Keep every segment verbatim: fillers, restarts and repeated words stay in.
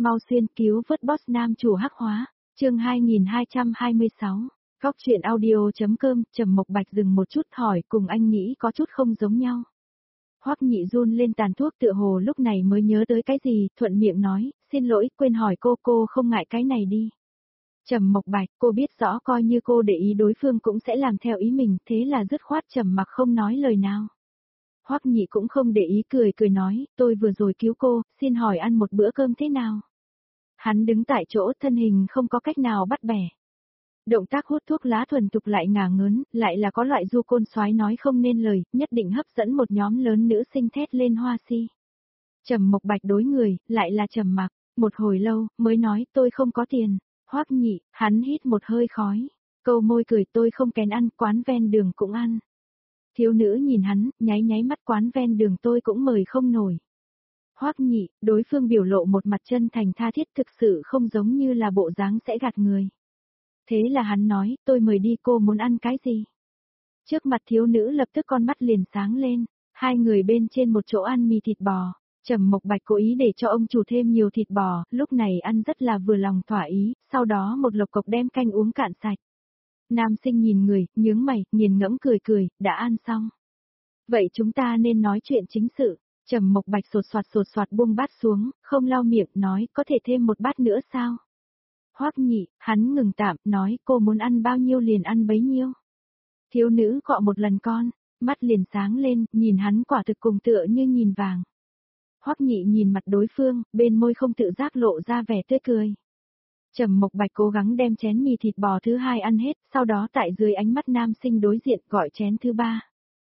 mau xuyên cứu vớt boss nam chủ hắc hóa, chương hai nghìn hai trăm hai mươi sáu. Góc truyện audio.com, Trầm Mộc Bạch dừng một chút hỏi cùng anh nghĩ có chút không giống nhau. Hoắc Nhị run lên tàn thuốc tựa hồ lúc này mới nhớ tới cái gì, thuận miệng nói, xin lỗi, quên hỏi cô, cô không ngại cái này đi. Trầm Mộc Bạch, cô biết rõ coi như cô để ý đối phương cũng sẽ làm theo ý mình, thế là dứt khoát trầm mặc không nói lời nào. Hoắc Nhị cũng không để ý cười cười nói, tôi vừa rồi cứu cô, xin hỏi ăn một bữa cơm thế nào? Hắn đứng tại chỗ thân hình không có cách nào bắt bẻ. Động tác hút thuốc lá thuần tục lại ngả ngớn, lại là có loại du côn soái nói không nên lời, nhất định hấp dẫn một nhóm lớn nữ sinh thét lên hoa si. Trầm Mộc Bạch đối người, lại là trầm mặc, một hồi lâu, mới nói tôi không có tiền. Hoắc Nhị, hắn hít một hơi khói, câu môi cười tôi không kén ăn, quán ven đường cũng ăn. Thiếu nữ nhìn hắn, nháy nháy mắt quán ven đường tôi cũng mời không nổi. Hoắc Nhị, đối phương biểu lộ một mặt chân thành tha thiết thực sự không giống như là bộ dáng sẽ gạt người. Thế là hắn nói, tôi mời đi cô muốn ăn cái gì? Trước mặt thiếu nữ lập tức con mắt liền sáng lên, hai người bên trên một chỗ ăn mì thịt bò. Trầm Mộc Bạch cố ý để cho ông chủ thêm nhiều thịt bò, lúc này ăn rất là vừa lòng thỏa ý, sau đó một lộc cộc đem canh uống cạn sạch. Nam sinh nhìn người, nhướng mày, nghiền ngẫm cười cười, đã ăn xong. Vậy chúng ta nên nói chuyện chính sự. Trầm Mộc Bạch sột soạt sột soạt buông bát xuống, không lau miệng, nói có thể thêm một bát nữa sao? Hoắc Nhị, hắn ngừng tạm, nói cô muốn ăn bao nhiêu liền ăn bấy nhiêu. Thiếu nữ cọ một lần con, mắt liền sáng lên, nhìn hắn quả thực cùng tựa như nhìn vàng. Hoắc Nhị nhìn mặt đối phương, bên môi không tự giác lộ ra vẻ tươi cười. Trầm Mộc Bạch cố gắng đem chén mì thịt bò thứ hai ăn hết, sau đó tại dưới ánh mắt nam sinh đối diện gọi chén thứ ba.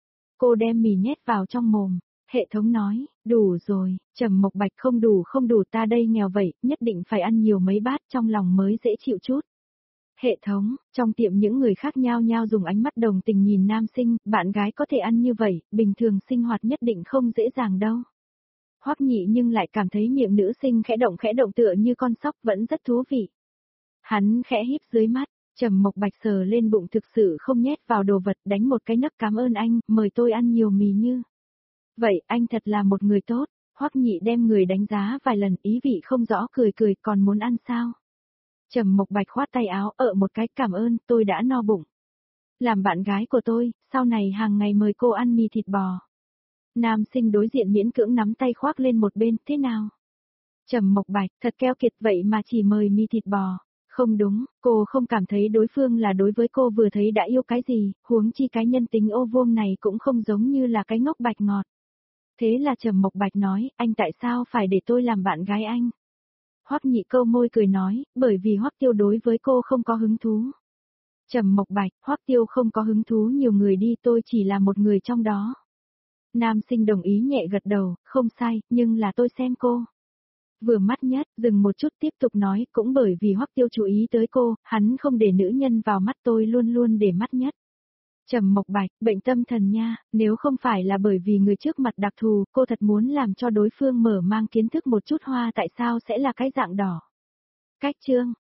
Cô đem mì nhét vào trong mồm, hệ thống nói, đủ rồi, Trầm Mộc Bạch không đủ không đủ ta đây nghèo vậy, nhất định phải ăn nhiều mấy bát trong lòng mới dễ chịu chút. Hệ thống, trong tiệm những người khác nhao nhao dùng ánh mắt đồng tình nhìn nam sinh, bạn gái có thể ăn như vậy, bình thường sinh hoạt nhất định không dễ dàng đâu. Hoắc Nhị nhưng lại cảm thấy miệng nữ sinh khẽ động khẽ động tựa như con sóc vẫn rất thú vị. Hắn khẽ híp dưới mắt, Trầm Mộc Bạch sờ lên bụng thực sự không nhét vào đồ vật đánh một cái nấc cảm ơn anh, mời tôi ăn nhiều mì như. Vậy anh thật là một người tốt, Hoắc Nhị đem người đánh giá vài lần ý vị không rõ cười cười còn muốn ăn sao. Trầm Mộc Bạch khoát tay áo ở một cái cảm ơn tôi đã no bụng. Làm bạn gái của tôi, sau này hàng ngày mời cô ăn mì thịt bò. Nam sinh đối diện miễn cưỡng nắm tay khoác lên một bên, thế nào? Trầm Mộc Bạch, thật keo kiệt vậy mà chỉ mời mì thịt bò. Không đúng, cô không cảm thấy đối phương là đối với cô vừa thấy đã yêu cái gì, huống chi cái nhân tính ô vuông này cũng không giống như là cái ngốc bạch ngọt. Thế là Trầm Mộc Bạch nói, anh tại sao phải để tôi làm bạn gái anh? Hoắc Nhị câu môi cười nói, bởi vì Hoắc Tiêu đối với cô không có hứng thú. Trầm Mộc Bạch, Hoắc Tiêu không có hứng thú nhiều người đi tôi chỉ là một người trong đó. Nam sinh đồng ý nhẹ gật đầu, không sai, nhưng là tôi xem cô. Vừa mắt nhất, dừng một chút tiếp tục nói, cũng bởi vì Hoắc Tiêu chú ý tới cô, hắn không để nữ nhân vào mắt tôi luôn luôn để mắt nhất. Trầm Mộc Bạch, bệnh tâm thần nha, nếu không phải là bởi vì người trước mặt đặc thù, cô thật muốn làm cho đối phương mở mang kiến thức một chút hoa tại sao sẽ là cái dạng đỏ. Cách chương,